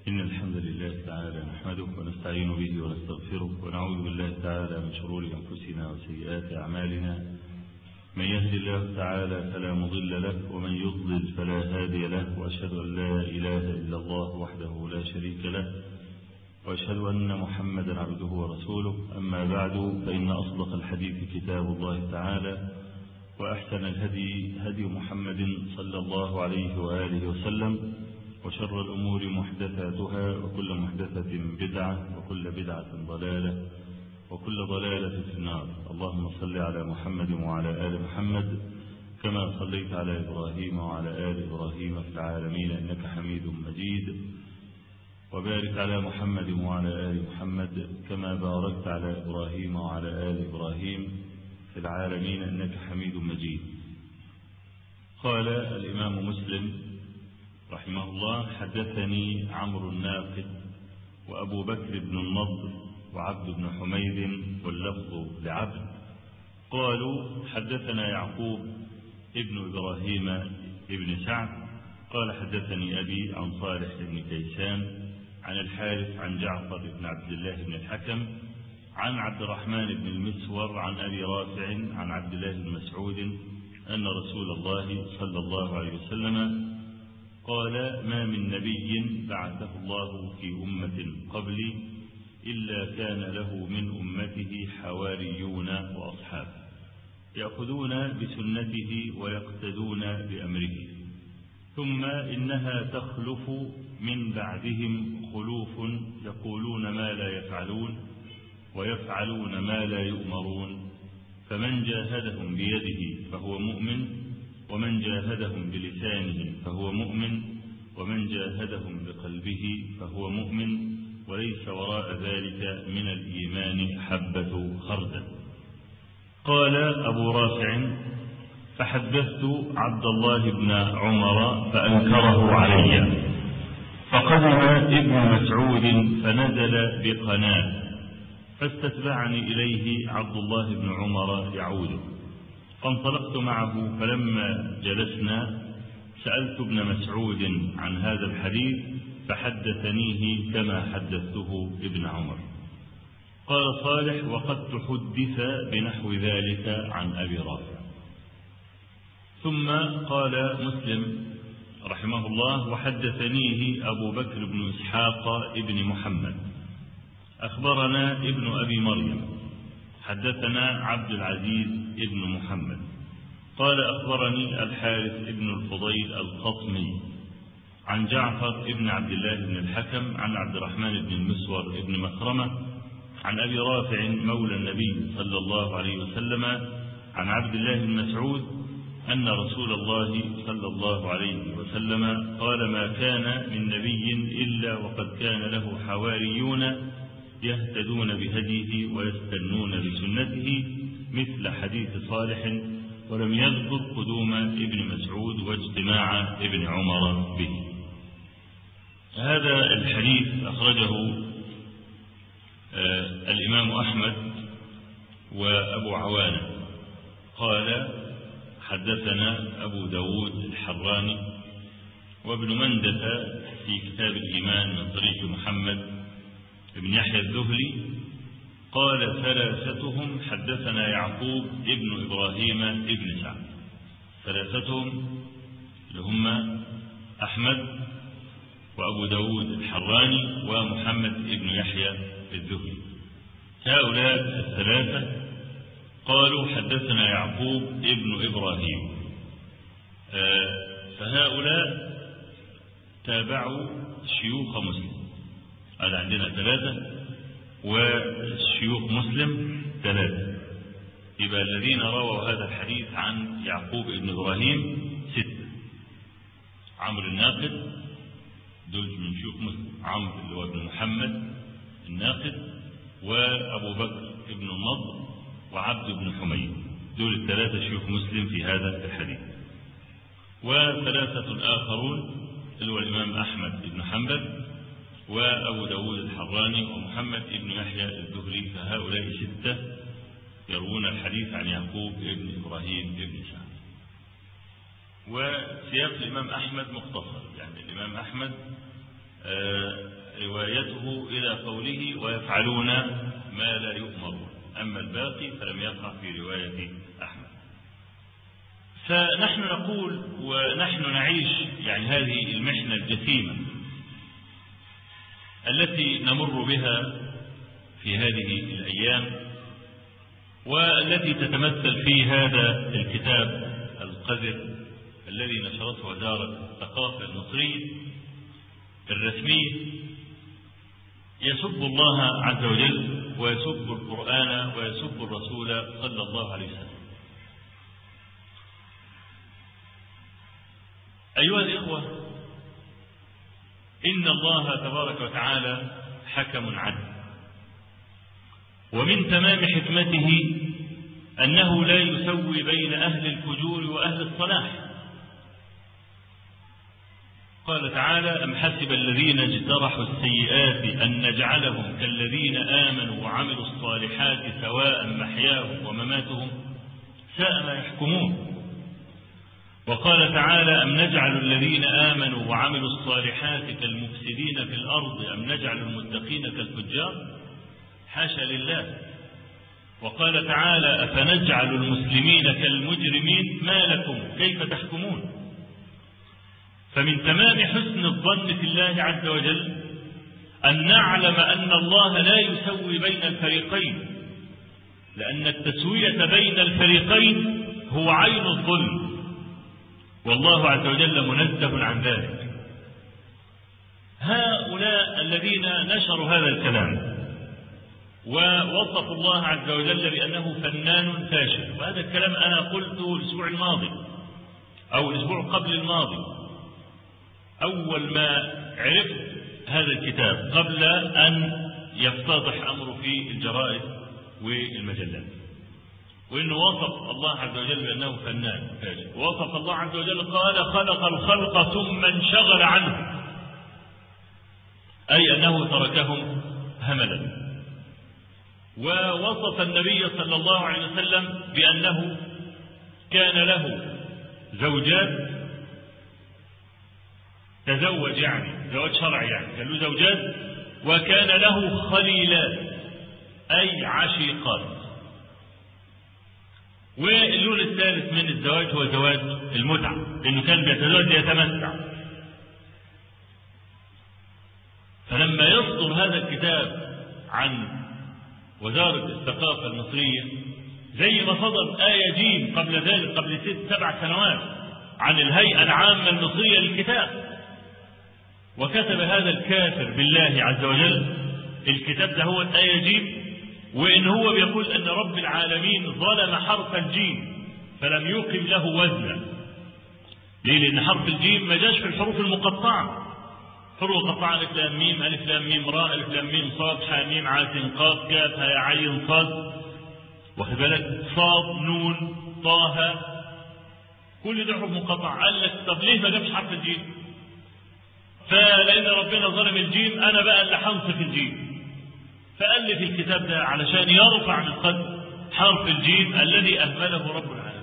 إن الحمد لله تعالى نحمده ونستعين به ونستغفره ونعوذ بالله تعالى من شرور أنفسنا وسيئات أعمالنا. من يهد الله تعالى فلا مضل له ومن يضلل فلا هادي له، وأشهد أن لا إله إلا الله وحده لا شريك له، وأشهد أن محمدا عبده ورسوله. أما بعد، فإن أصدق الحديث كتاب الله تعالى، وأحسن الهدي هدي محمد صلى الله عليه وآله وسلم، وشر الأمور محدثاتها، وكل محدثة بدعة، وكل بدعة ضلالة، وكل ضلالة في النار. اللهم صل على محمد وعلى آل محمد كما صليت على إبراهيم وعلى آل إبراهيم في العالمين إنك حميد مجيد، وبارك على محمد وعلى آل محمد كما باركت على إبراهيم وعلى آل إبراهيم في العالمين إنك حميد مجيد. قال الإمام مسلم رحمه الله: حدثني عمرو الناقد وأبو بكر بن النضر وعبد بن حميد، واللفظ لعبد. قالوا: حدثنا يعقوب ابن إبراهيم ابن سعد قال: حدثني أبي عن صالح بن كيسان عن الحارث عن جعفر بن عبد الله بن الحكم عن عبد الرحمن بن المسور عن أبي رافع عن عبد الله بن مسعود أن رسول الله صلى الله عليه وسلم قال: ما من نبي بعثه الله في أمة قبلي إلا كان له من أمته حواريون وأصحاب يأخذون بسنته ويقتدون بأمره، ثم إنها تخلف من بعدهم خلوف يقولون ما لا يفعلون ويفعلون ما لا يؤمرون، فمن جاهدهم بيده فهو مؤمن، ومن جاهدهم بلسانه فهو مؤمن، ومن جاهدهم بقلبه فهو مؤمن، وليس وراء ذلك من الإيمان حبة خردل. قال أبو رافع: فحدثت عبد الله بن عمر فأنكره علي، فقدم ابن مسعود فنزل بقناه، فاستتبعني إليه عبد الله بن عمر يعود، فانطلقت معه، فلما جلسنا سألت ابن مسعود عن هذا الحديث فحدثنيه كما حدثته ابن عمر. قال صالح: وقد تحدث بنحو ذلك عن أبي رافع. ثم قال مسلم رحمه الله: وحدثنيه أبو بكر بن إسحاق ابن محمد أخبرنا ابن أبي مريم حدثنا عبد العزيز ابن محمد قال: أخبرني الحارث ابن الفضيل القطمي عن جعفر ابن عبد الله بن الحكم عن عبد الرحمن بن المسور ابن مخرمة عن أبي رافع مولى النبي صلى الله عليه وسلم عن عبد الله بن مسعود أن رسول الله صلى الله عليه وسلم قال: ما كان من نبي إلا وقد كان له حواريون يهتدون بهديه ويستنون بسنته، مثل حديث صالح، ولم يذكر قدوم ابن مسعود واجتماع ابن عمر به. هذا الحديث أخرجه الإمام أحمد وأبو عوانة. قال: حدثنا أبو داود الحراني وابن مندة في كتاب الإيمان من طريق محمد بن يحيى الذهلي قال: ثلاثتهم حدثنا يعقوب ابن إبراهيم ابن سعد. ثلاثتهم لهم أحمد وأبو داود الحراني ومحمد ابن يحيى الذهلي. هؤلاء الثلاثة قالوا: حدثنا يعقوب ابن إبراهيم. فهؤلاء تابعوا شيوخ مسلم. هذا عندنا ثلاثة، والشيوخ مسلم ثلاثة، يبقى الذين رووا هذا الحديث عن يعقوب ابن إبراهيم 6. عمرو الناقد دول من شيوخ مسلم، عمرو اللي هو ابن محمد الناقد، وأبو بكر ابن النضر، وعبد بن حميد، دول الثلاثة شيوخ مسلم في هذا الحديث. وثلاثة آخرون اللي هو الإمام أحمد بن حنبل وأبو داود الحراني ومحمد ابن يحيى الذهلي، فهؤلاء 6 يروون الحديث عن يعقوب ابن إبراهيم ابن سعد. وسياق الإمام أحمد مختصر، يعني الإمام أحمد روايته إلى قوله ويفعلون ما لا يؤمرون، أما الباقي فلم يقع في رواية أحمد. فنحن نقول ونحن نعيش يعني هذه المحنة الجسيمة التي نمر بها في هذه الأيام، والتي تتمثل في هذا الكتاب القذر الذي نشرته وزارة الثقافة المصرية الرسمية، يسب الله عز وجل ويسب القرآن ويسب الرسول صلى الله عليه وسلم. أيها الإخوة، إن الله تبارك وتعالى حكم عدل، ومن تمام حكمته أنه لا يسوي بين أهل الفجور وأهل الصلاح. قال تعالى: أم حسب الذين اجترحوا السيئات أن نجعلهم كالذين آمنوا وعملوا الصالحات سواء محياهم ومماتهم ساء ما يحكمون. وقال تعالى: أم نجعل الذين آمنوا وعملوا الصالحات كالمفسدين في الأرض أم نجعل المتقين كالفجار، حاشا لله. وقال تعالى: أفنجعل المسلمين كالمجرمين ما لكم كيف تحكمون. فمن تمام حسن الظن في الله عز وجل أن نعلم أن الله لا يسوي بين الفريقين، لأن التسوية بين الفريقين هو عين الظلم، والله عز وجل منزه عن ذلك. هؤلاء الذين نشروا هذا الكلام ووصفوا الله عز وجل بأنه فنان فاشل، وهذا الكلام أنا قلته الأسبوع الماضي أو الأسبوع قبل الماضي أول ما عرفت هذا الكتاب، قبل أن يفتضح أمره في الجرائد والمجلات، وإنه وصف الله عز وجل بأنه فنان فاشل. ووصف الله عز وجل قال: خلق الخلق ثم انشغل عنه، أي أنه تركهم هملا. ووصف النبي صلى الله عليه وسلم بأنه كان له زوجات، تزوج يعني زواج شرعي، يعني كان له زوجات، وكان له خليلات أي عشيقات. واللون الثالث من الزواج هو زواج المتعة، لأنه كان بيتزوج ليتمتع. فلما يصدر هذا الكتاب عن وزارة الثقافة المصرية، زي ما صدر آية جيم قبل ذلك قبل 6-7 سنوات عن الهيئة العامة المصرية للكتاب، وكتب هذا الكافر بالله عز وجل الكتاب ده هو آية جيم، وإن هو بيقول أن رب العالمين ظلم حرف الجيم فلم يقم له وزنا. ليه؟ لأن حرف الجيم ما جاش في الحروف المقطعة. حروف مقطعة: ألف لام ميم، ألف لام ميم راء، ألف لام ميم صاد، حا ميم عين قاف كاف ها عين صاد، واخد بالك، صاد نون طه، كل ده حروف مقطعة. قال لك طب ليه ما جابش حرف الجيم؟ فلأن ربنا ظلم الجيم، أنا بقى اللي هنصف الجيم. فألف الكتاب ده علشان يرفع من قدر حرف الجيم الذي أهمله رب العالمين.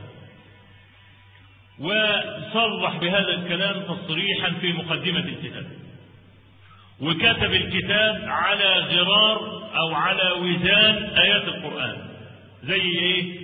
وصرح بهذا الكلام تصريحا في مقدمة الكتاب، وكتب الكتاب على غرار أو على وزان آيات القرآن، زي إيه؟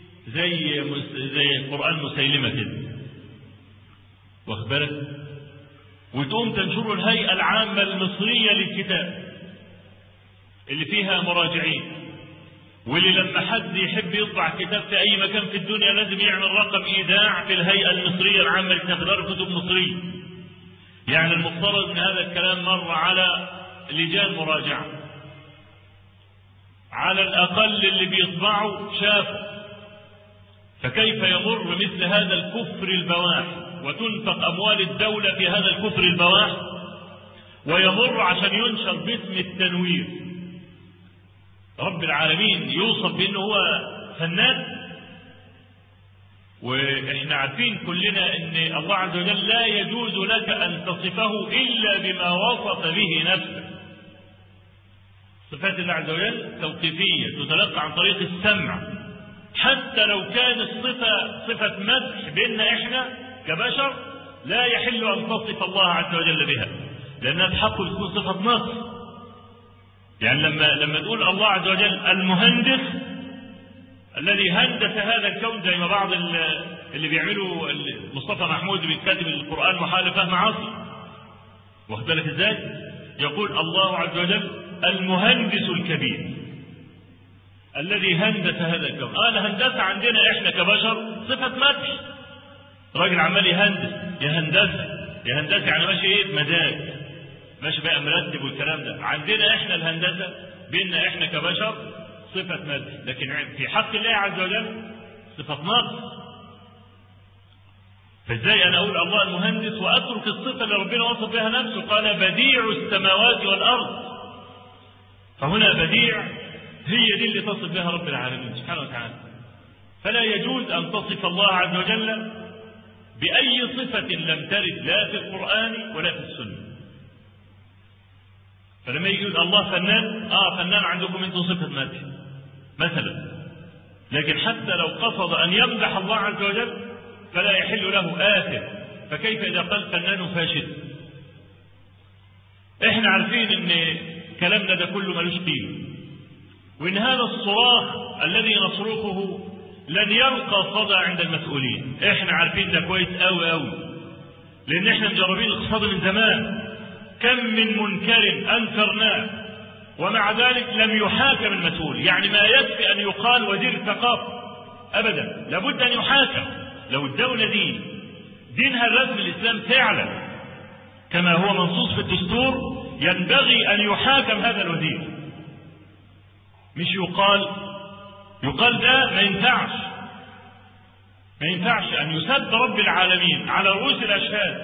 زي قرآن مسيلمة كده، واخد بالك؟ وتقوم تنشر الهيئة العامة المصرية للكتاب اللي فيها مراجعين، واللي لما حد يحب يطبع كتاب في أي مكان في الدنيا لازم يعمل رقم إيداع في الهيئة المصرية العامة لتقرار كتب مصرية. يعني المفترض أن هذا الكلام مر على لجان مراجعة، على الأقل اللي بيطبعوا شافوا. فكيف يمر مثل هذا الكفر البواح وتنفق أموال الدولة في هذا الكفر البواح، ويمر عشان ينشر باسم التنوير؟ رب العالمين يوصف بأنه هو فنان. وإحنا عارفين كلنا أن الله عز وجل لا يجوز لك أن تصفه إلا بما وصف به نفسه. صفات الله عز وجل توقيفية تتلقى عن طريق السمع، حتى لو كان الصفة صفة مدح بيننا إحنا كبشر لا يحل أن تصف الله عز وجل بها. لأنها تحق بتكون صفة نقص. يعني لما تقول الله عز وجل المهندس الذي هندس هذا الكون، زي ما بعض اللي بيعملوا مصطفى محمود بيتكتب القرآن محال فهم عاصي، واخد بالك ازاي؟ يقول الله عز وجل المهندس الكبير الذي هندس هذا الكون. الهندسة عندنا احنا كبشر صفة مدح، راجل عمال يهندس، يا هندسة يعني ماشي ايه بمزاج، ماشي بقى مرتب والكلام ده. عندنا احنا الهندسة بيننا احنا كبشر صفة مدح، لكن في حق الله عز وجل صفة نقص. فازاي انا اقول الله المهندس واترك الصفة اللي ربنا وصف بها نفسه؟ قال بديع السماوات والارض. فهنا بديع هي دي اللي تصف بها رب العالمين سبحانه وتعالى. فلا يجوز ان تصف الله عز وجل بأي صفة لم ترد لا في القرآن ولا في السنة. فلما يقول الله فنان، فنان عندكم انتم صفة مدح مثلا، لكن حتى لو قصد أن يمدح الله عز وجل فلا يحل له آثم. فكيف إذا قال فنان فاشل؟ احنا عارفين ان كلامنا ده كله ملوش قيمة، وان هذا الصراخ الذي نصرخه لن يلقى صدى عند المسؤولين. احنا عارفين ده كويس قوي قوي، لان احنا مجربين الاقتصاد من زمان. كم من منكر انكرناه ومع ذلك لم يحاكم المسؤول. يعني ما يكفي ان يقال وزير الثقافه، ابدا، لابد ان يحاكم. لو الدوله دي دينها الرسمي الاسلام فعلا كما هو منصوص في الدستور، ينبغي ان يحاكم هذا الوزير. مش يقال ده ما ينفعش أن يسب رب العالمين على رؤوس الأشهاد،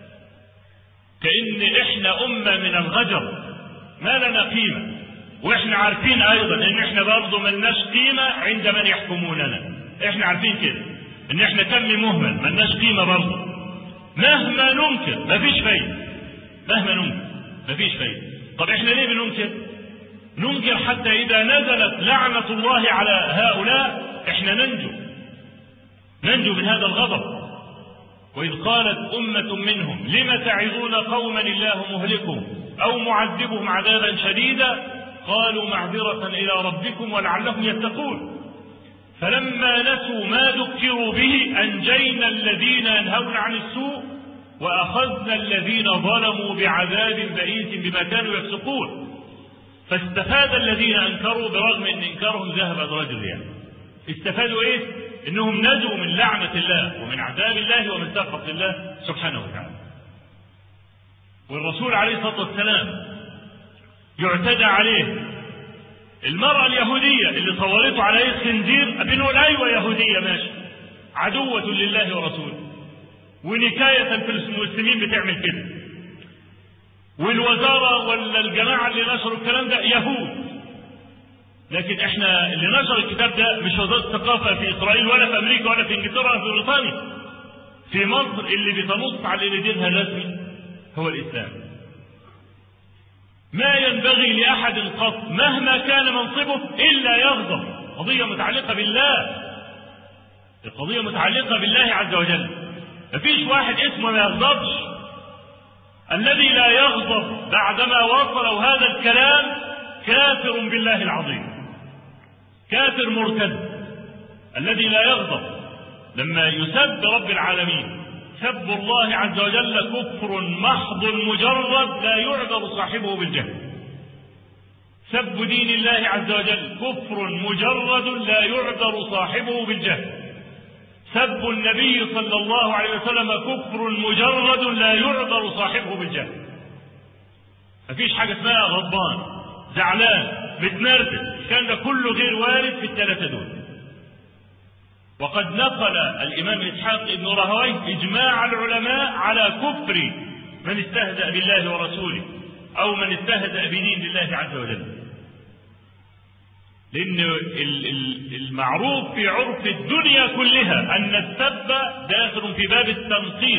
كأن إحنا أمة من الغجر ما لنا قيمة. وإحنا عارفين أيضا إن إحنا برضه ملناش قيمة عند من يحكموننا. إحنا عارفين كده إن إحنا كم مهمل ملناش قيمة برضه. مهما ننكر مفيش فايدة، مفيش فايدة. طب إحنا ليه بننكر؟ ننكر حتى إذا نزلت لعنة الله على هؤلاء إحنا ننجو من هذا الغضب. وإذ قالت أمة منهم لم تعظون قوما الله مهلكهم أو معذبهم عذابا شديدا قالوا معذرة إلى ربكم ولعلهم يتقون فلما نسوا ما ذكروا به أنجينا الذين ينهون عن السوء وأخذنا الذين ظلموا بعذاب بئيس بما كانوا يفسقون. فاستفاد الذين أنكروا برغم أن إنكارهم ذهب أدراج الرياح. استفادوا إيه؟ إنهم نجوا من لعنة الله ومن عذاب الله ومن سخط الله سبحانه وتعالى. والرسول عليه الصلاة والسلام يعتدى عليه. المرأة اليهودية اللي صورته عليه الخنزير بنقول أيوة يهودية ماشي، عدوة لله ورسوله، ونكاية في المسلمين بتعمل كده، والوزارة ولا الجماعة اللي نشروا الكلام ده يهود. لكن احنا اللي نشر الكتاب ده مش وزارة الثقافة في إسرائيل ولا في أمريكا ولا في إنجلترا ولا في بريطانيا. في مصر اللي بتنص على اللي دينها الرسمي هو الإسلام. ما ينبغي لأحد قط مهما كان منصبه إلا يغضب. قضية متعلقة بالله، القضية متعلقة بالله عز وجل. مفيش واحد اسمه ما يغضبش. الذي لا يغضب بعدما وصلوا هذا الكلام كافر بالله العظيم، كافر مرتد. الذي لا يغضب لما يسب رب العالمين سب الله عز وجل كفر محض مجرد لا يعذر صاحبه بالجهل. سب دين الله عز وجل كفر مجرد لا يعذر صاحبه بالجهل. سب النبي صلى الله عليه وسلم كفر مجرد لا يعذر صاحبه بالجهل. مفيش حاجة اسمها غضبان زعلان متنرفز، كان ده كله غير وارد في الثلاثة دول. وقد نقل الإمام إسحاق ابن راهويه إجماع العلماء على كفر من استهزأ بالله ورسوله أو من استهزأ بدين الله عز وجل. لأن المعروف في عرف الدنيا كلها أن السب داخل في باب التنقيص.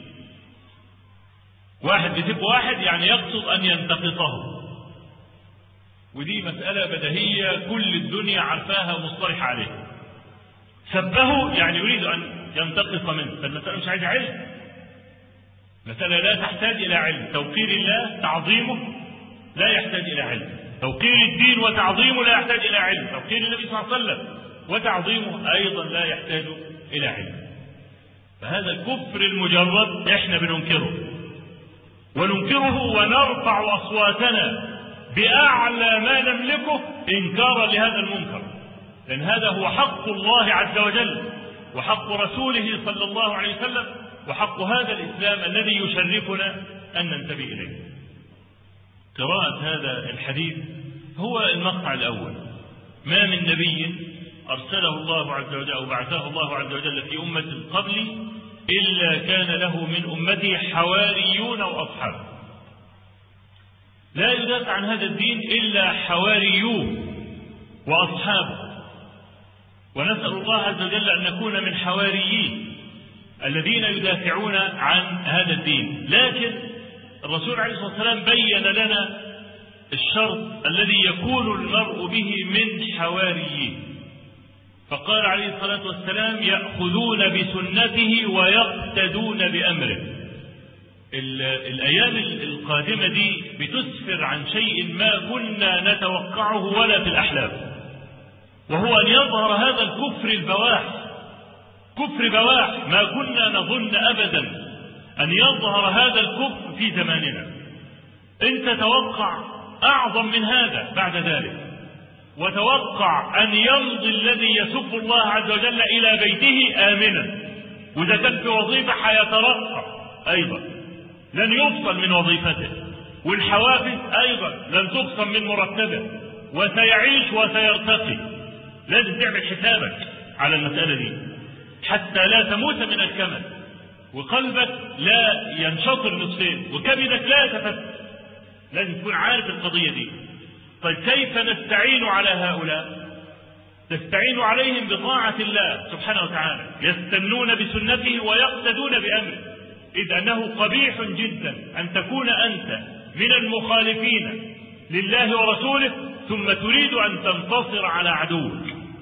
واحد بيسب واحد يعني يقصد أن ينتقصه، ودي مسألة بديهية كل الدنيا عارفاها ومصطلح عليها. سبه يعني يريد أن ينتقص منه، فالمسألة مش عايزة علم. مسألة لا تحتاج إلى علم. توقير الله تعظيمه لا يحتاج إلى علم. توقير الدين وتعظيمه لا يحتاج إلى علم. توقير النبي صلى الله عليه وسلم وتعظيمه أيضا لا يحتاج إلى علم. فهذا الكفر المجرد احنا بننكره، وننكره ونرفع أصواتنا بأعلى ما نملكه إنكارا لهذا المنكر، لأن هذا هو حق الله عز وجل وحق رسوله صلى الله عليه وسلم وحق هذا الإسلام الذي يشرفنا أن ننتبه إليه. قراءة هذا الحديث هو المقطع الأول. ما من نبي أرسله الله عز وجل أو بعثه الله عز وجل في أمة قبلي إلا كان له من أمته حواريون وأصحاب. لا يدافع عن هذا الدين إلا حواريوه وأصحابه، ونسأل الله عز وجل أن نكون من حوارييه الذين يدافعون عن هذا الدين. لكن الرسول عليه الصلاة والسلام بين لنا الشرط الذي يكون المرء به من حواريه، فقال عليه الصلاة والسلام يأخذون بسنته ويقتدون بأمره. الأيام القادمة دي بتسفر عن شيء ما كنا نتوقعه ولا في الأحلام، وهو أن يظهر هذا الكفر البواح، كفر بواح ما كنا نظن أبدا أن يظهر هذا الكفر في زماننا. أنت توقع أعظم من هذا بعد ذلك، وتوقع أن يمضي الذي يسب الله عز وجل إلى بيته آمنا، وإذا كان في وظيفة حيترقى أيضا لن يفصل من وظيفته، والحوافز أيضا لن تفصل من مرتبه، وسيعيش وسيرتقي. لازم تعمل حسابك على المسألة دي حتى لا تموت من الكمل، وقلبك لا ينشطر نصفين، وكبدك لا يتفتت. لازم تكون عارف القضية دي. طيب كيف نستعين على هؤلاء؟ نستعين عليهم بطاعة الله سبحانه وتعالى، يستنون بسنته ويقتدون بأمره، إذ أنه قبيح جدا أن تكون أنت من المخالفين لله ورسوله ثم تريد أن تنتصر على عدوك.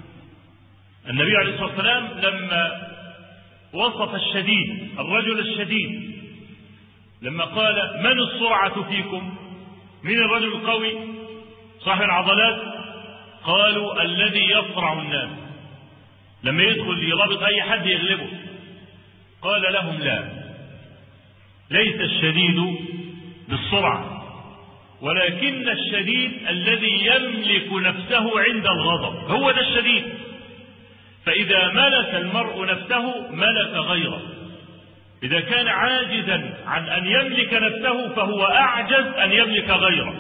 النبي عليه الصلاة والسلام لما وصف الشديد، الرجل الشديد، لما قال من السرعة فيكم؟ من الرجل القوي صاحب العضلات؟ قالوا الذي يصرع الناس، لما يدخل يرابط أي حد يغلبه. قال لهم لا، ليس الشديد بالسرعة، ولكن الشديد الذي يملك نفسه عند الغضب، هو ده الشديد. فإذا ملك المرء نفسه ملك غيره. إذا كان عاجزا عن أن يملك نفسه فهو أعجز أن يملك غيره.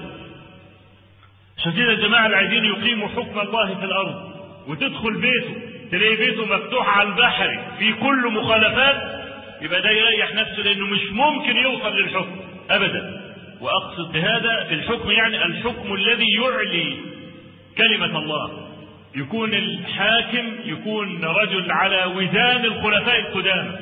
شديد الجماعة اللي عايزين يقيموا حكم الله في الأرض، وتدخل بيته تلاقي بيته مفتوح على البحر في كل مخالفات، يبقى ده يريح نفسه، لأنه مش ممكن يوصل للحكم أبدا. وأقصد بهذا في الحكم يعني الحكم الذي يعلي كلمة الله، يكون الحاكم يكون رجل على وزان الخلفاء القدامى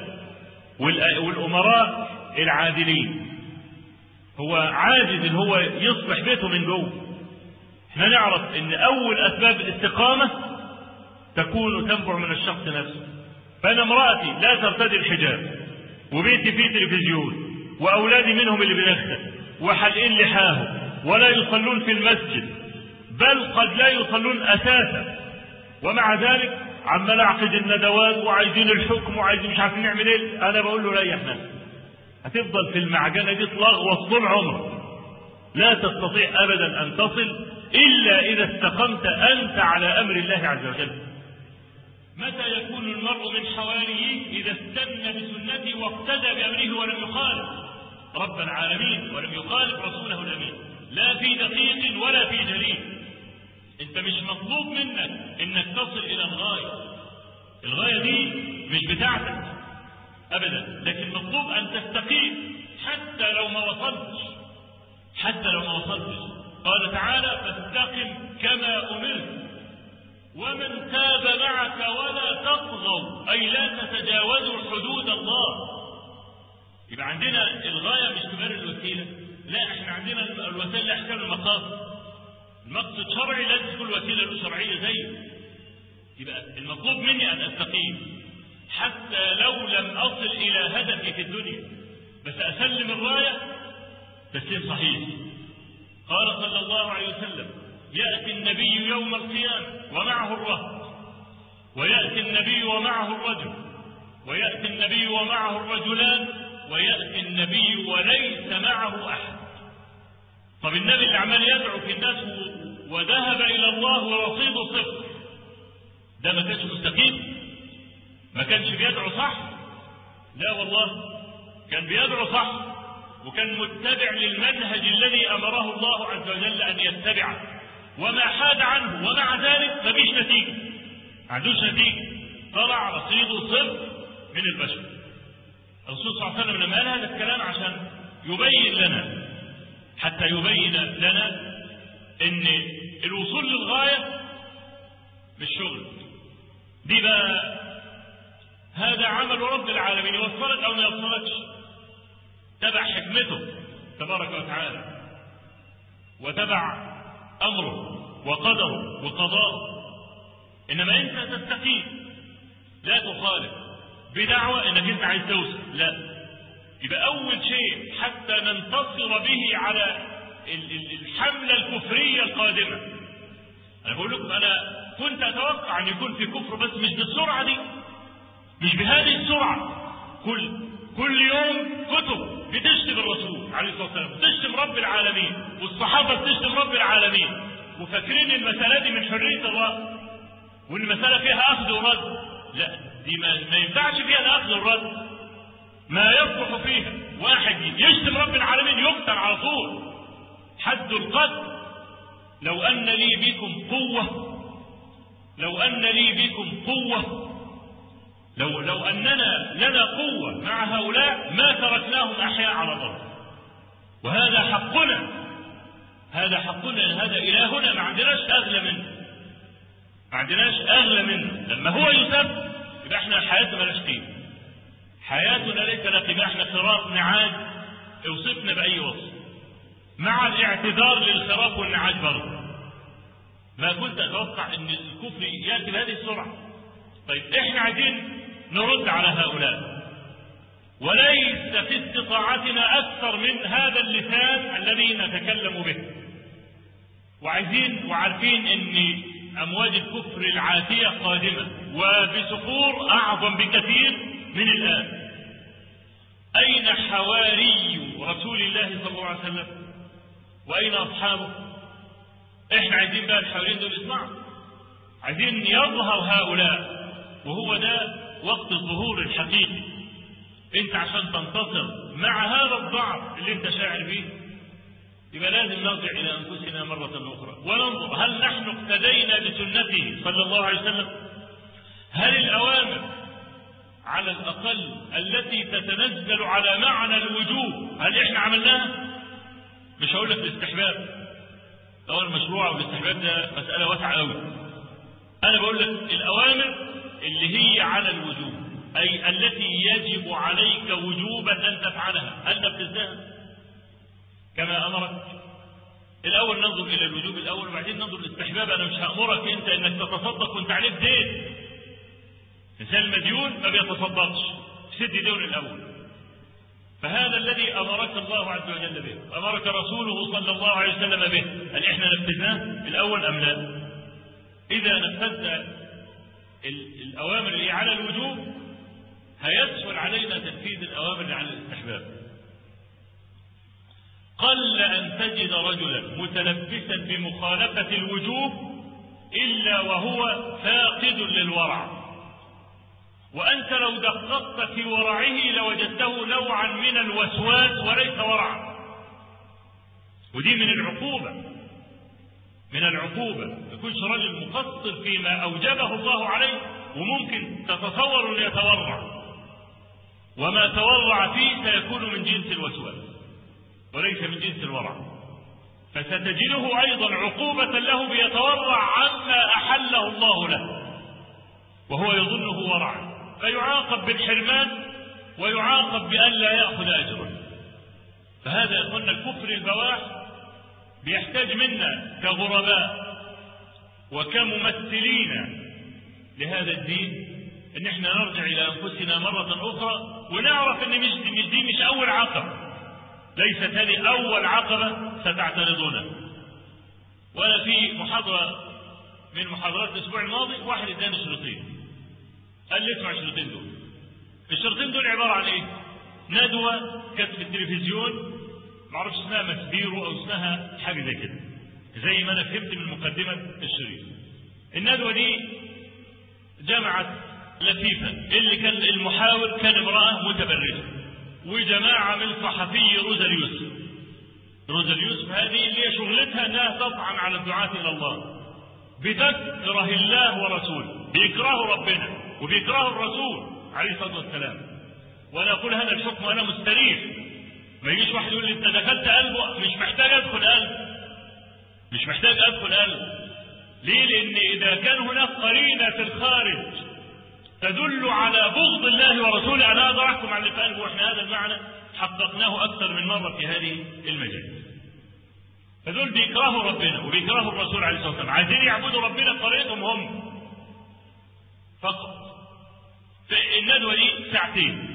والأمراء العادلين. هو عاجز ان هو يصلح بيته من جوه. احنا نعرف ان اول اسباب الاستقامة تنبع من الشخص نفسه. فانا امرأتي لا ترتدي الحجاب، وبيتي فيه تلفزيون، واولادي منهم اللي بيدخن وحلقين لحاهم ولا يصلون في المسجد، بل قد لا يصلون اساسا، ومع ذلك عمال اعقد الندوات وعايزين الحكم وعايزين مش عارفين نعمل ايه. انا بقول له ريح نفسك، هتفضل في المعجنه دي تلغوص طول عمرك، لا تستطيع ابدا ان تصل الا اذا استقمت انت على امر الله عز وجل. متى يكون المرء من حواريه؟ اذا استنى بسنته واقتدى بامره ولم يخالف رب العالمين ولم يخالف رسوله الامين، لا في دقيق ولا في جليل. انت مش مطلوب منك انك تصل الى الغاية، الغاية دي مش بتاعتك ابدا، لكن مطلوب ان تستقيم حتى لو ما وصلتش، حتى لو ما وصلتش. قال تعالى فاستقم كما امرت ومن تاب معك ولا تطغوا، اي لا تتجاوزوا حدود الله. يبقى عندنا الغاية مش تبرر الوسيلة، لا احنا عندنا الوسيلة احكام المقاصد. المقصد شرعي لازم تكون الوسيله شرعيه زيه. يبقى المطلوب مني ان استقيم حتى لو لم اصل الى هدفي في الدنيا، بس أسلم الراية تسليم صحيح. قال صلى الله عليه وسلم: يأتي النبي يوم القيامة ومعه الرهط، ويأتي النبي ومعه الرجل، ويأتي النبي ومعه الرجلان، ويأتي النبي وليس معه أحد. طب النبي اللي عمال يدعو في الناس وذهب إلى الله ورصيده صفر، ده ما كانش مستقيم؟ ما كانش بيدعو صح؟ لا والله، كان بيدعو صح، وكان متبع للمنهج الذي أمره الله عز وجل أن يتبعه، وما حاد عنه، ومع ذلك مفيش نتيجة، ما عندوش نتيجة، طلع رصيده صفر من البشر. الرسول صلى الله عليه وسلم لما قال هذا الكلام عشان يبين لنا، حتى يبين لنا ان الوصول للغاية مش شغل، دي بقى هذا عمل رب العالمين، يوصلك او ما يوصلكش تبع حكمته تبارك وتعالى، وتبع امره وقدره وقضاءه. انما انت تستقيم، لا تخالف بدعوة انك انت عايز توصل، لا. يبقى اول شيء حتى ننتصر به على الحملة الكفرية القادمة. انا بقول لكم انا كنت اتوقع ان يكون في كفر، بس مش بالسرعة دي، مش بهذه السرعة. كل يوم كتب بتشتم الرسول عليه الصلاة والسلام، بتشتم رب العالمين، والصحابة بتشتم رب العالمين، وفاكرين المسألة دي من حرية الله، والمسألة فيها أخذ ورد. لا، دي ما ينفعش فيها الأخذ والرد. ما يصلح فيها واحد يشتم رب العالمين يقتل على طول، حد القتل. لو أن لي بكم قوة، لو أن لي بكم قوة، لو أننا لنا قوة مع هؤلاء ما تركناهم أحياء على الأرض. وهذا حقنا، هذا حقنا، هذا إلهنا، ما عندناش أغلى منه، ما عندناش أغلى منه. لما هو يسب يبقى احنا حياتنا مالهاش قيمة، حياتنا ليس لها قيمة، احنا خراف نعاج، اوصفنا بأي وصف، مع الاعتذار للخراف والنعاج برضه. ما كنت أتوقع أن الكفر يأتي بهذه السرعة. طيب احنا عايزين نرد على هؤلاء، وليس في استطاعتنا أكثر من هذا اللسان الذي نتكلم به، وعايزين وعارفين أن أمواج الكفر العاتية قادمة وبسفور أعظم بكثير من الآن. أين حواري رسول الله صلى الله عليه وسلم؟ وأين أصحابه؟ إحنا عايزين بقى الحواريين دول يسمعوا، عايزين يظهر هؤلاء، وهو ده وقت الظهور الحقيقي. أنت عشان تنتصر مع هذا الضعف اللي أنت شاعر به، يبقى لازم نرجع إلى أنفسنا مرة أخرى وننظر هل نحن اقتدينا بسنته صلى الله عليه وسلم؟ هل الأوامر على الأقل التي تتنزل على معنى الوجوب هل إحنا عملناها؟ مش هقول لك الاستحباب، الأوامر المشروعة والاستحباب ده مسألة واسعة قوي. أنا بقول لك الأوامر اللي هي على الوجوب، أي التي يجب عليك وجوبا أن تفعلها، هل نفذتها كما أمرك؟ الأول ننظر إلى الوجوب الأول، وبعدين ننظر للاستحباب. أنا مش هأمرك أنت إنك تتصدق وأنت عليك دين. إنسان المديون ما بيتصدقش، سد دين الأول. فهذا الذي أمرك الله عز وجل به، أمرك رسوله صلى الله عليه وسلم به، هل إحنا نفذناه الأول أم لا؟ إذا نفذنا الأوامر اللي على الوجوب هيسهل علينا تنفيذ الأوامر اللي على الاستحباب. قل أن تجد رجلا متلبسا بمخالفة الوجوب إلا وهو فاقد للورع، وأنت لو دققت في ورعه لوجدته نوعا من الوسواس وليس ورعا. ودي من العقوبة، من العقوبة. ما يكونش رجل مقصر فيما أوجبه الله عليه وممكن تتصور أن يتورع، وما تورع فيه سيكون من جنس الوسواس وليس من جنس الورع، فستجده أيضا عقوبة له بيتورع عما أحله الله له وهو يظنه ورعا، فيعاقب بالحرمان ويعاقب بأن لا يأخذ أجرا. فهذا يقولنا الكفر البواح بيحتاج منا كغرباء وكممثلين لهذا الدين ان احنا نرجع الى انفسنا مرة اخرى ونعرف ان مش اول عقبة، ليست هذه اول عقبة ستعترضونها. وانا في محاضرة من محاضرات الاسبوع الماضي واحد اداني شريطين، قال لي اسمع الشريطين دول. الشريطين دول عبارة عن ايه؟ ندوة كانت في التلفزيون، معرفش اسمها مسبيرو او اسمها حاجة زي كده، زي ما انا فهمت من مقدمة الشريط. الندوة دي جمعت لفيفة، اللي كان المحاور كان امرأة متبرجة، وجماعة من صحفي روزا اليوسف هذه اللي هي شغلتها انها تطعن على الدعاة الى الله، بتكره الله ورسوله، بيكرهوا ربنا وبيكرهوا الرسول عليه الصلاة والسلام. وانا اقول هذا الحكم وانا مستريح، ما يجيش واحد يقول لي انت دخلت قلبه، مش محتاج ادخل قلب. ليه؟ لان اذا كان هناك قرينة في الخارج تدل على بغض الله ورسوله انا اقدر احكم على اللي في قلبه، واحنا هذا المعنى حققناه اكثر من مرة في هذه المجال. فدول بيكرهوا ربنا وبيكرهوا الرسول عليه الصلاة والسلام، عايزين يعبدوا ربنا بطريقتهم هم فقط. الندوة دي ساعتين،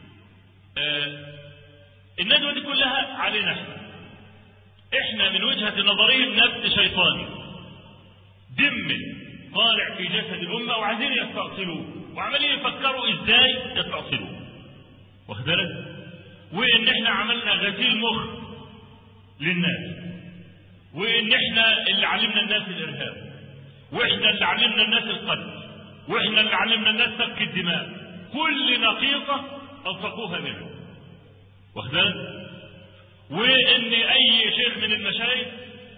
الندوة دي كلها علينا احنا من وجهة نظرهم نبت شيطاني دم طالع في جسد الأمة وعايزين يستأصلوه، وعمالين يفكروا ازاي يستأصلوه، واخد بالك؟ وان احنا عملنا غسيل مخ للناس، وان احنا اللي علمنا الناس الارهاب، واحنا اللي علمنا الناس القتل، واحنا اللي علمنا الناس سفك الدماء، كل نقيضة الصقوها منها، واخد بالك؟ وان اي شيخ من المشايخ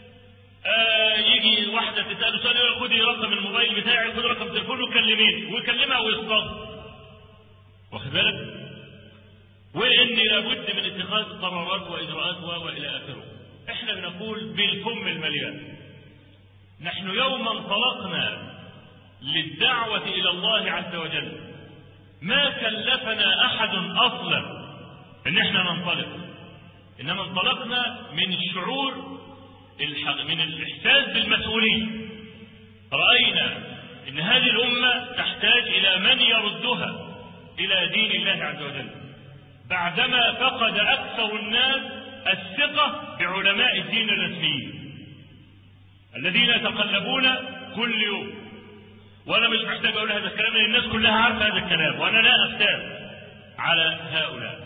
يجي واحدة تسأله سؤال يقول خدي رقم الموبايل بتاعي، خدي رقم تليفونه وكلميني، ويكلمها ويصطاد، واخد بالك؟ وان لابد من اتخاذ قرارات واجراءات والى اخره. احنا بنقول بالفم المليان، نحن يوم انطلقنا للدعوة الى الله عز وجل ما كلفنا احد اصلا ان احنا ننطلق، انما انطلقنا من الشعور من الاحساس بالمسؤولية. رأينا ان هذه الامة تحتاج الى من يردها الى دين الله عز وجل، بعدما فقد اكثر الناس الثقة بعلماء الدين الرسميين الذين يتقلبون كل يوم. وانا مش محتاج اقول هذا الكلام لان الناس كلها عارفه هذا الكلام، وانا لا افتان على هؤلاء.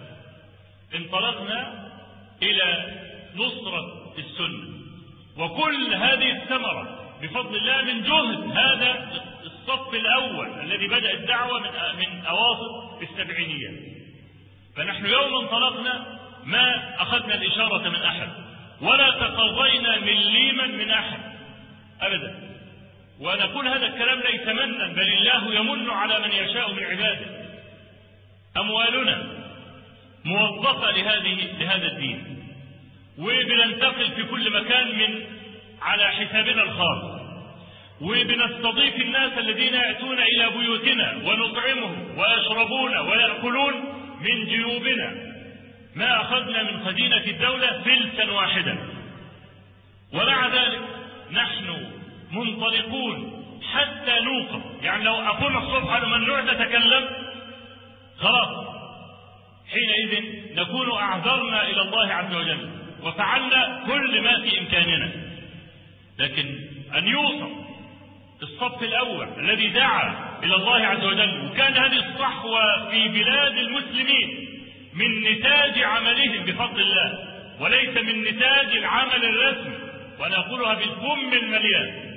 انطلقنا الى نصرة السنة، وكل هذه الثمرة بفضل الله من جهد هذا الصف الاول الذي بدأ الدعوة من اواسط السبعينيات. فنحن يوم انطلقنا ما اخذنا الاشارة من احد ولا تقاضينا مليما من احد ابدا. ونقول هذا الكلام ليس منا، بل الله يمن على من يشاء من عباده. اموالنا موظفة لهذا الدين، وبننتقل في كل مكان من على حسابنا الخاص، وبنستضيف الناس الذين يأتون إلى بيوتنا ونطعمهم ويشربون ويأكلون من جيوبنا، ما أخذنا من خزينة الدولة فلسا واحدا. ومع ذلك نحن منطلقون حتى نوقف، يعني لو أقول الصبح أنا ممنوع تتكلم خلاص، حينئذ نكون أعذرنا إلى الله عز وجل وفعلنا كل ما في إمكاننا. لكن أن يوصف الصف الأول الذي دعا إلى الله عز وجل، وكان هذه الصحوة في بلاد المسلمين من نتاج عملهم بفضل الله وليس من نتاج العمل الرسمي، وأنا أقولها بالفم المليان،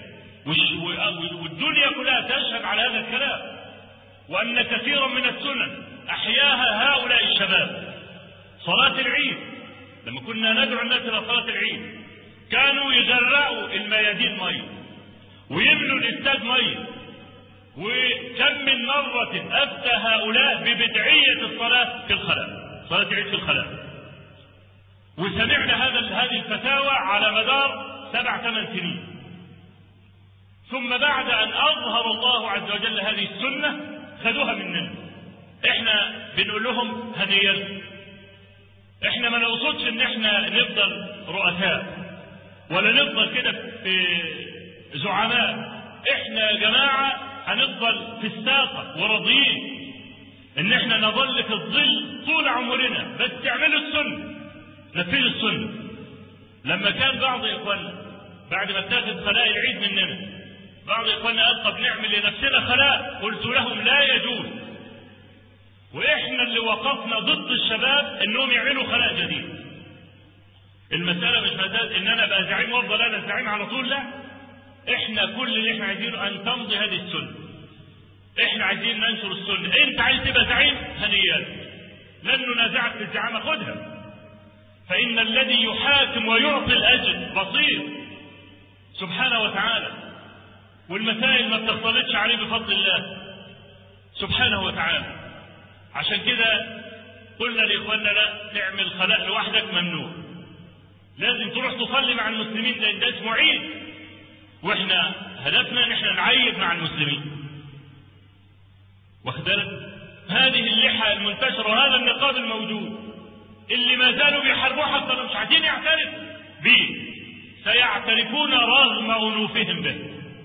والدنيا كلها تشهد على هذا الكلام، وأن كثيرا من السنن أحياها هؤلاء الشباب. صلاة العيد لما كنا ندعو الناس إلى صلاة العيد كانوا يجرعوا الميادين مية ويبنوا الاستاد مية، وكم من مرة أفتى هؤلاء ببدعية الصلاة في الخلاء، صلاة العيد في الخلاء، وسمعنا هذه الفتاوى على مدار 7-8 سنين. ثم بعد أن أظهر الله عز وجل هذه السنة خذوها مننا. احنا بنقول لهم هدية، احنا ما نقصدش ان احنا نفضل رؤساء ولا نفضل كده في زعماء، احنا يا جماعة هنفضل في الساقة وراضيين. ان احنا نظل في الظل طول عمرنا، بس تعملوا السنة، نفذوا السنة. لما كان بعض اخواننا بعد ما اتاخذ خلاء العيد مننا، بعض اخواننا قال طب نعمل لنفسنا خلاء، قلت لهم لا يجوز. واحنا اللي وقفنا ضد الشباب انهم يعملوا خلاء جديد. المسألة مش مسألة ان انا ابقى زعيم وافضل انا الزعيم على طول، لا. احنا كل اللي احنا عايزينه ان تمضي هذه السنة. احنا عايزين ننشر السنة. انت عايز تبقى زعيم، هنيئا، لن ننازعك في الزعامة، خدها. فان الذي يحاكم ويعطي الاجر بصير سبحانه وتعالى، والمسائل ما بتختلطش عليه بفضل الله سبحانه وتعالى. عشان كده قلنا لاخواننا لا تعمل خلاء لوحدك، ممنوع. لازم تروح تصلي مع المسلمين، لان ده اسمه عيد، واحنا هدفنا ان احنا نعيد مع المسلمين. واخد بالك؟ هذه اللحى المنتشره وهذا النقاب الموجود اللي ما زالوا بيحاربوه حتى مش عايزين يعترفوا به، سيعترفون رغم انوفهم به.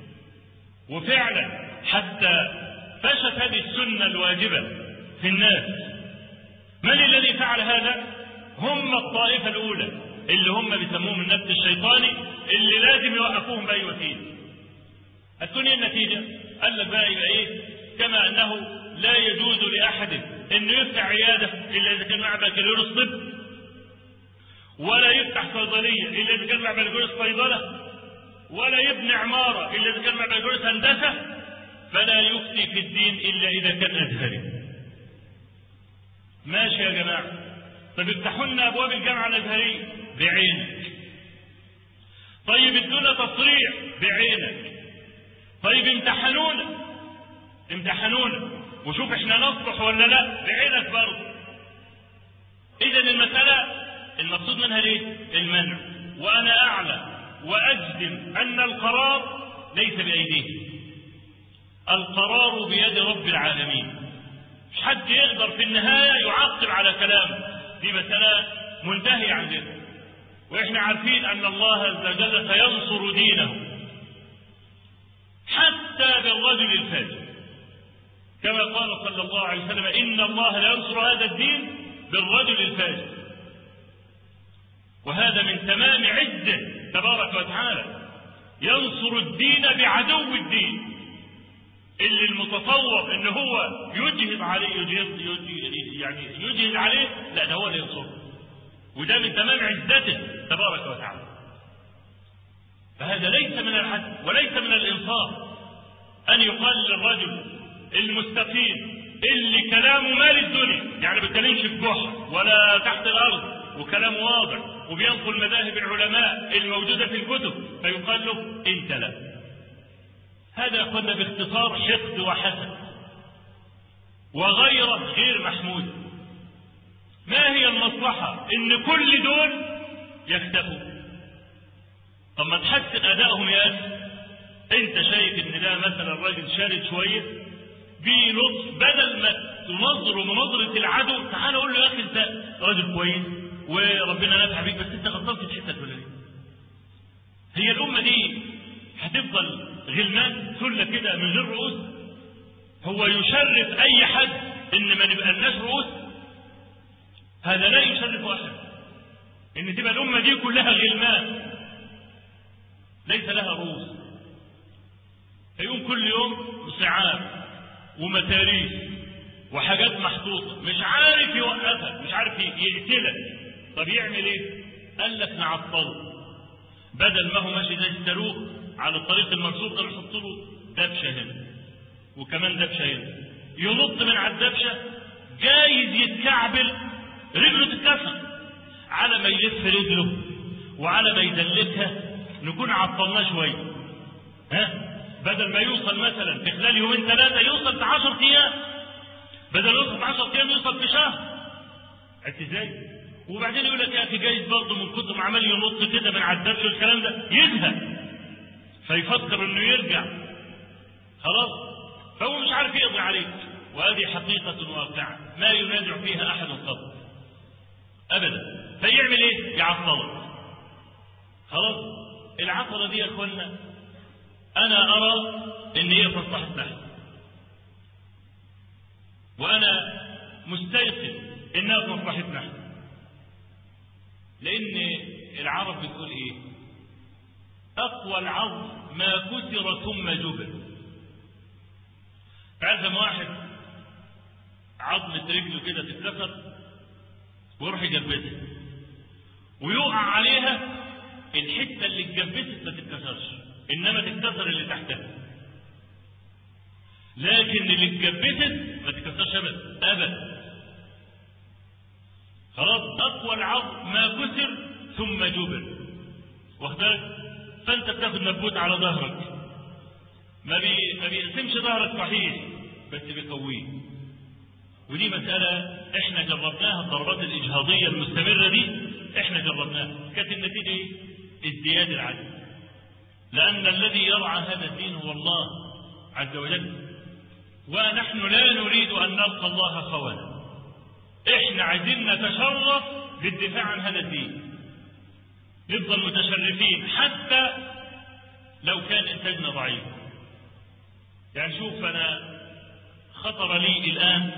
وفعلا حتى فشت هذه السنه الواجبه في الناس. من الذي فعل هذا؟ هم الطائفه الاولى اللي هم بيسموهم النفس الشيطاني، اللي لازم يوقفوهم باي وسيله. هتكون ايه النتيجه؟ قال لك بقى يبقى ايه؟ كما انه لا يجوز لاحد انه يفتح عياده الا اذا كان معه بكالوريوس طب، ولا يفتح صيدليه الا اذا كان معه بكالوريوس صيدله، ولا يبني عماره الا اذا كان معه بكالوريوس هندسه، فلا يفتي في الدين الا اذا كان ازهري. ماشي يا جماعه، طب افتحوا لنا ابواب الجامعه الازهريه بعينك. طيب ادونا تصريح بعينك. طيب امتحنونا وشوف احنا نصلح ولا لا بعينك برضه. اذا المساله المقصود منها ليه؟ المنع. وانا اعلم واجزم ان القرار ليس بايديه، القرار بيد رب العالمين. مش حد يقدر في النهايه يعقب على كلامه، دي مساله منتهيه عندنا. واحنا عارفين ان الله عز وجل سينصر دينه حتى بالرجل الفاجر، كما قال صلى الله عليه وسلم ان الله لا ينصر هذا الدين بالرجل الفاجر. وهذا من تمام عزه تبارك وتعالى، ينصر الدين بعدو الدين. اللي المتصور ان هو يجهد عليه، لا، ده هو اللي ينصره. وده من تمام عزته تبارك وتعالى. فهذا ليس من العدل وليس من الانصاف ان يقال للرجل المستقيم اللي كلامه مال الدنيا، يعني ما بيتكلمش في جحر ولا تحت الارض، وكلامه واضح وبينقل مذاهب العلماء الموجوده في الكتب، فيقال له انت لا. هذا يا اخوانا باختصار حقد وحسد وغيره غير محمود. ما هي المصلحه ان كل دول يختفوا؟ طب ما تحسن ادائهم يا اخي. انت شايف ان ده مثلا الراجل شارد شويه بلطف، بدل ما تنظره منظره العدو، تعال قول له يا اخي انت راجل كويس وربنا نفع بيك، بس انت غلطان في الحته الفلانيه. هي الامه دي هتفضل غلمان ثله كده من غير رؤوس؟ هو يشرف اي حد ان ما نبقى لناش رؤوس؟ هذا لا يشرف احد ان تبقى الامه دي كلها غلمان ليس لها رؤوس. هيقوم كل يوم بصعاب ومتاريس وحاجات محطوطه، مش عارف يوقفها، مش عارف يقتلك. طب يعمل ايه؟ قال لك نعطله، بدل ما هو ماشي زي الصاروخ على الطريق المرصوف ده نحط له دبشه هنا وكمان دبشه هنا، ينط من على الدبشه جايز يتكعبل رجله تتكسر، على ما يلف رجله وعلى ما يدلكها نكون عطلناه شويه. بدل ما يوصل مثلا في خلال يومين ثلاثه يوصل في 10 ايام، بدل يوصل في 10 ايام يوصل في شهر. عرفت ازاي؟ وبعدين يقول لك يا اخي جايز برضه من كتر ما عمال ينط كده من على الدبش والكلام ده يزهق، فيفكر انه يرجع خلاص، فهو مش عارف يقضي عليك. وهذه حقيقه واقعه ما ينازع فيها احد قط ابدا. فيعمل ايه؟ يعطلك. خلاص، العطله دي يا اخوانا انا ارى ان هي في مصلحه نحن، وانا مستيقن إنها في مصلحتنا احنا، لأن العرب بتقول إيه؟ أقوى العظم ما كسر ثم جبر. فعايز لما واحد عظمة رجله كده تتكسر ويروح يجبسها ويقع عليها، الحتة اللي اتجبست ما تتكسرش، إنما تتكسر اللي تحتها، لكن اللي اتجبست ما تتكسرش أبدا. خلاص، أقوى العظم ما كسر ثم جبر، واخدك؟ فأنت بتاخد نبوت على ظهرك، ما بيقسمش ظهرك صحيح بس بيقويه. ودي مسألة احنا جربناها، الضربات الإجهاضية المستمرة دي احنا جربناها، كانت النتيجة ايه؟ ازدياد العدد، لأن الذي يرعى هذا الدين هو الله عز وجل، ونحن لا نريد أن نلقى الله خوانا. احنا عايزين نتشرف بالدفاع عن هذا الدين، نفضل متشرفين حتى لو كان إنتاجنا ضعيف. يعني شوف، أنا خطر لي الآن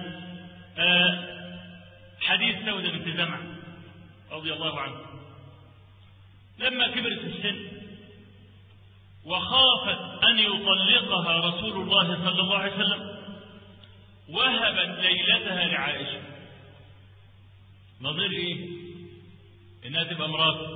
حديث سودة بنت زمعة رضي الله عنه، لما كبرت في السن وخافت أن يطلقها رسول الله صلى الله عليه وسلم، وهبت ليلتها لعائشة. نظير إيه؟ إنها تبقى مراته،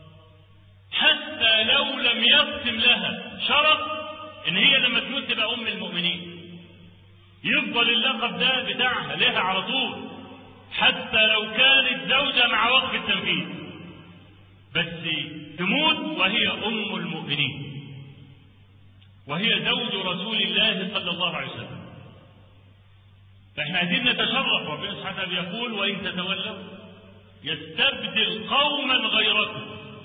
حتى لو لم يقسم لها شرف إن هي لما تموت تبقى أم المؤمنين، يفضل اللقب ده بتاعها لها على طول، حتى لو كانت زوجة مع وقف التنفيذ، بس تموت وهي أم المؤمنين، وهي زوج رسول الله صلى الله عليه وسلم. فإحنا عايزين نتشرف، ربنا سبحانه وتعالى يقول: وإن تتولوا يستبدل قوما غيركم.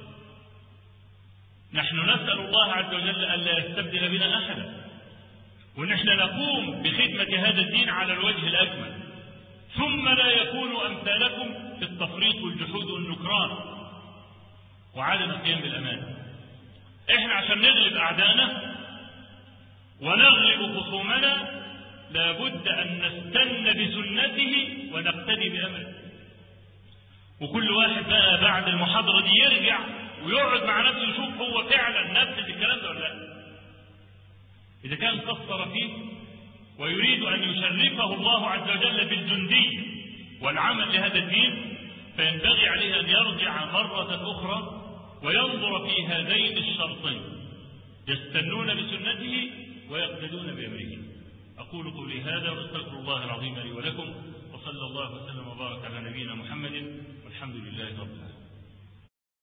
نحن نسأل الله عز وجل ألا يستبدل بنا أحدا، وإن احنا نقوم بخدمة هذا الدين على الوجه الأكمل، ثم لا يكون أمثالكم في التفريط والجحود والنكران وعدم القيام بالأمانة. احنا عشان نغلب أعداءنا ونغلب خصومنا لابد أن نستن بسنته ونقتدي بأمره. وكل واحد بقى بعد المحاضرة دي يرجع ويقعد مع نفسه يشوف هو فعلا نفذ الكلام ده ولا لا. إذا كان قصر فيه ويريد أن يشرفه الله عز وجل بالجندية والعمل لهذا الدين، فينبغي عليه أن يرجع مرة أخرى وينظر في هذين الشرطين: يستنون بسنته ويقتدون بأمره. أقول قولي هذا وأستغفر الله العظيم لي ولكم، وصلى الله وسلم وبارك على نبينا محمد، والحمد لله رب العالمين.